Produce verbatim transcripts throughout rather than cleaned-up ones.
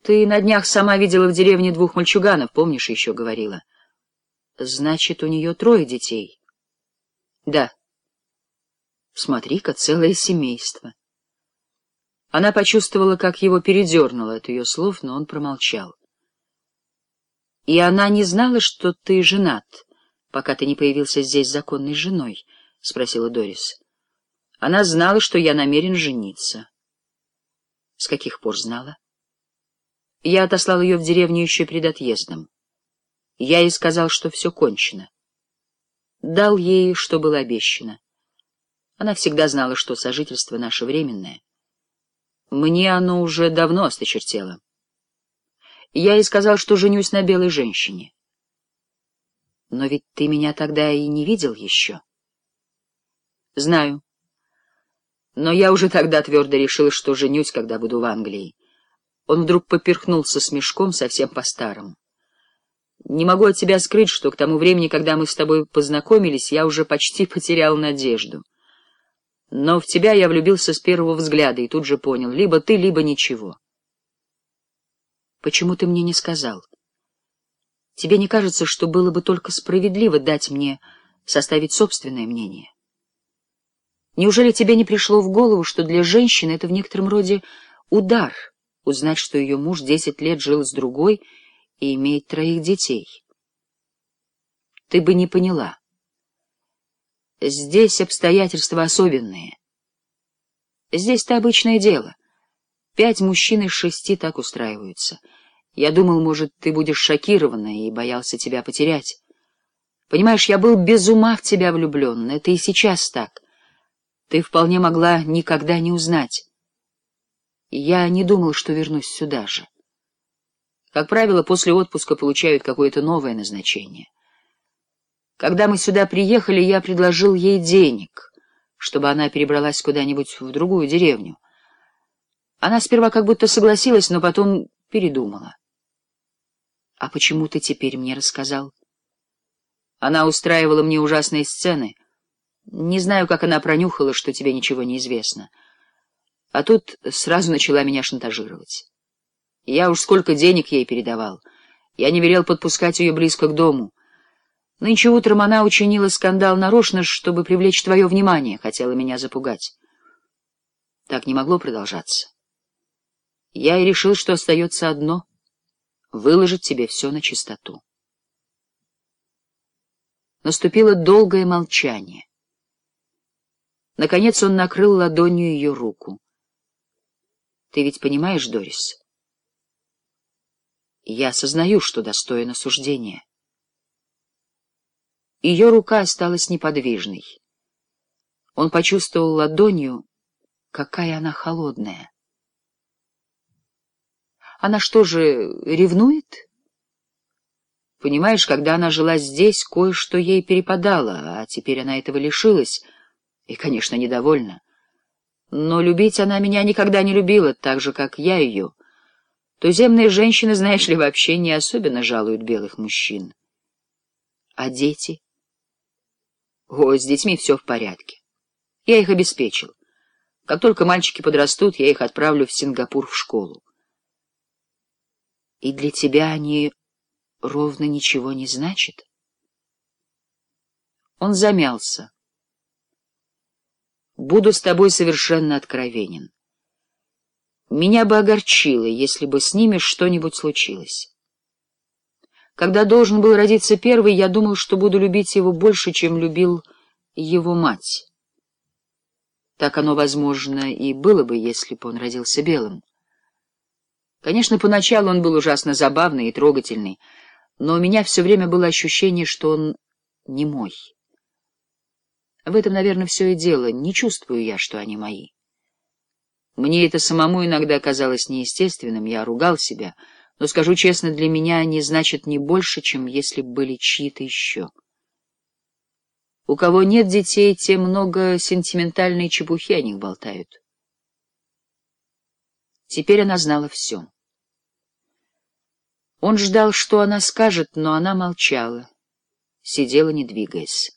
Ты на днях сама видела в деревне двух мальчуганов, помнишь, еще говорила? Значит, у нее трое детей. Да. Смотри-ка, целое семейство. Она почувствовала, как его передернуло от ее слов, но он промолчал. И она не знала, что ты женат, пока ты не появился здесь законной женой? — спросила Дорис. Она знала, что я намерен жениться. С каких пор знала? Я отослал ее в деревню еще перед отъездом. Я ей сказал, что все кончено. Дал ей, что было обещано. Она всегда знала, что сожительство наше временное. Мне оно уже давно осточертело. Я ей сказал, что женюсь на белой женщине. Но ведь ты меня тогда и не видел еще. Знаю. Но я уже тогда твердо решил, что женюсь, когда буду в Англии. Он вдруг поперхнулся смешком совсем по-старому. Не могу от тебя скрыть, что к тому времени, когда мы с тобой познакомились, я уже почти потерял надежду. Но в тебя я влюбился с первого взгляда и тут же понял, либо ты, либо ничего. Почему ты мне не сказал? Тебе не кажется, что было бы только справедливо дать мне составить собственное мнение? Неужели тебе не пришло в голову, что для женщины это в некотором роде удар — узнать, что ее муж десять лет жил с другой и имеет троих детей? Ты бы не поняла. Здесь обстоятельства особенные. Здесь-то обычное дело. Пять мужчин из шести так устраиваются. Я думал, может, ты будешь шокирована и боялся тебя потерять. Понимаешь, я был без ума в тебя влюблен. Это и сейчас так. Ты вполне могла никогда не узнать. Я не думал, что вернусь сюда же. Как правило, после отпуска получают какое-то новое назначение. Когда мы сюда приехали, я предложил ей денег, чтобы она перебралась куда-нибудь в другую деревню. Она сперва как будто согласилась, но потом передумала. — А почему ты теперь мне рассказал? Она устраивала мне ужасные сцены. Не знаю, как она пронюхала, что тебе ничего не известно. А тут сразу начала меня шантажировать. Я уж сколько денег ей передавал. Я не велел подпускать ее близко к дому. Нынче утром она учинила скандал нарочно, чтобы привлечь твое внимание, хотела меня запугать. Так не могло продолжаться. Я и решил, что остается одно — выложить тебе все на чистоту. Наступило долгое молчание. Наконец он накрыл ладонью ее руку. — Ты ведь понимаешь, Дорис? Я сознаю, что достоин осуждения. Ее рука осталась неподвижной. Он почувствовал ладонью, какая она холодная. Она что же, ревнует? Понимаешь, когда она жила здесь, кое-что ей перепадало, а теперь она этого лишилась, и, конечно, недовольна. Но любить она меня никогда не любила, так же, как я ее. Туземные женщины, знаешь ли, вообще не особенно жалуют белых мужчин. А дети? О, с детьми все в порядке. Я их обеспечил. Как только мальчики подрастут, я их отправлю в Сингапур в школу. И для тебя они ровно ничего не значат? Он замялся. Буду с тобой совершенно откровенен. Меня бы огорчило, если бы с ними что-нибудь случилось. Когда должен был родиться первый, я думал, что буду любить его больше, чем любил его мать. Так оно, возможно, и было бы, если бы он родился белым. Конечно, поначалу он был ужасно забавный и трогательный, но у меня все время было ощущение, что он не мой. В этом, наверное, все и дело. Не чувствую я, что они мои. Мне это самому иногда казалось неестественным, я ругал себя, но, скажу честно, для меня они значат не больше, чем если бы были чьи-то еще. У кого нет детей, те много сентиментальной чепухи о них болтают. Теперь она знала все. Он ждал, что она скажет, но она молчала, сидела, не двигаясь.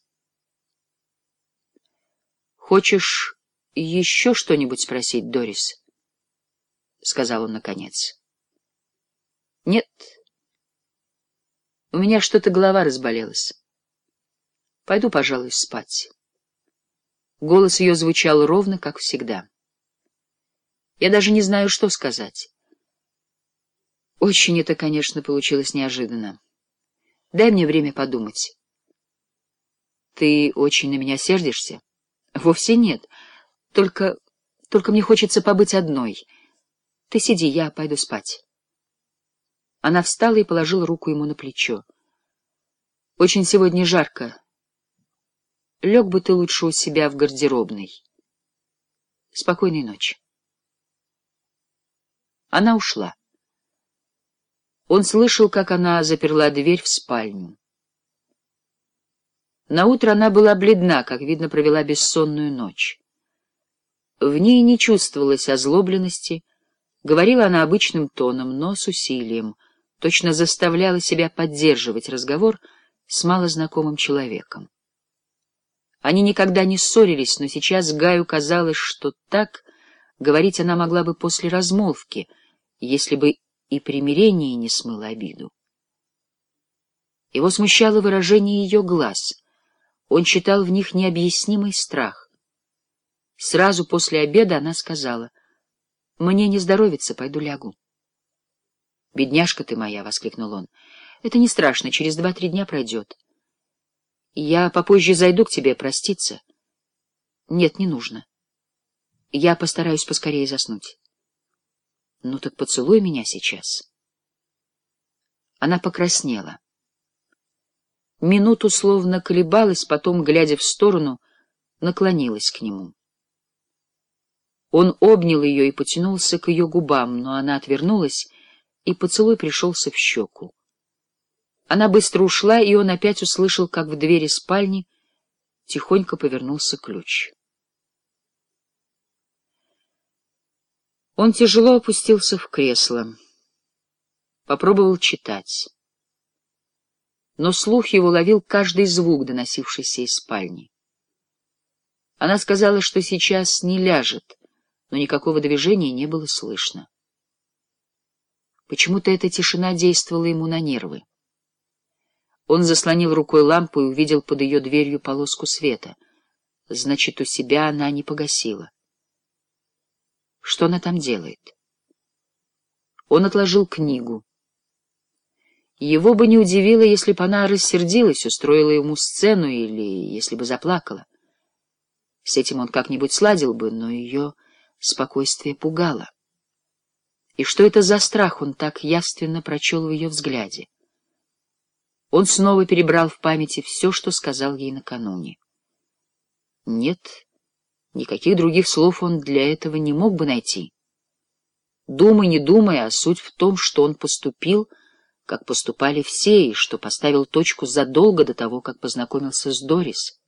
— Хочешь еще что-нибудь спросить, Дорис? — сказал он наконец. Нет, у меня что-то голова разболелась. Пойду, пожалуй, спать. Голос ее звучал ровно, как всегда. Я даже не знаю, что сказать. Очень это, конечно, получилось неожиданно. Дай мне время подумать. Ты очень на меня сердишься? Вовсе нет. Только... только мне хочется побыть одной. Ты сиди, я пойду спать. Она встала и положила руку ему на плечо. Очень сегодня жарко. Лег бы ты лучше у себя в гардеробной. Спокойной ночи. Она ушла. Он слышал, как она заперла дверь в спальню. Наутро она была бледна, как видно, провела бессонную ночь. В ней не чувствовалось озлобленности, говорила она обычным тоном, но с усилием, точно заставляла себя поддерживать разговор с малознакомым человеком. Они никогда не ссорились, но сейчас Гаю казалось, что так говорить она могла бы после размолвки, если бы и примирение не смыло обиду. Его смущало выражение ее глаз. Он читал в них необъяснимый страх. Сразу после обеда она сказала: «Мне не здоровится, пойду лягу». «Бедняжка ты моя!» — воскликнул он. «Это не страшно, через два-три дня пройдет. Я попозже зайду к тебе проститься». «Нет, не нужно. Я постараюсь поскорее заснуть». «Ну так поцелуй меня сейчас». Она покраснела. Минуту словно колебалась, потом, глядя в сторону, наклонилась к нему. Он обнял ее и потянулся к ее губам, но она отвернулась, и поцелуй пришелся в щеку. Она быстро ушла, и он опять услышал, как в двери спальни тихонько повернулся ключ. Он тяжело опустился в кресло, попробовал читать. Но слух его ловил каждый звук, доносившийся из спальни. Она сказала, что сейчас не ляжет, но никакого движения не было слышно. Почему-то эта тишина действовала ему на нервы. Он заслонил рукой лампу и увидел под ее дверью полоску света. Значит, у себя она не погасила. Что она там делает? Он отложил книгу. Его бы не удивило, если бы она рассердилась, устроила ему сцену или если бы заплакала. С этим он как-нибудь сладил бы, но ее спокойствие пугало. И что это за страх он так явственно прочел в ее взгляде? Он снова перебрал в памяти все, что сказал ей накануне. Нет, никаких других слов он для этого не мог бы найти. Думай, не думай, а суть в том, что он поступил, как поступали все, и что поставил точку задолго до того, как познакомился с Дорис.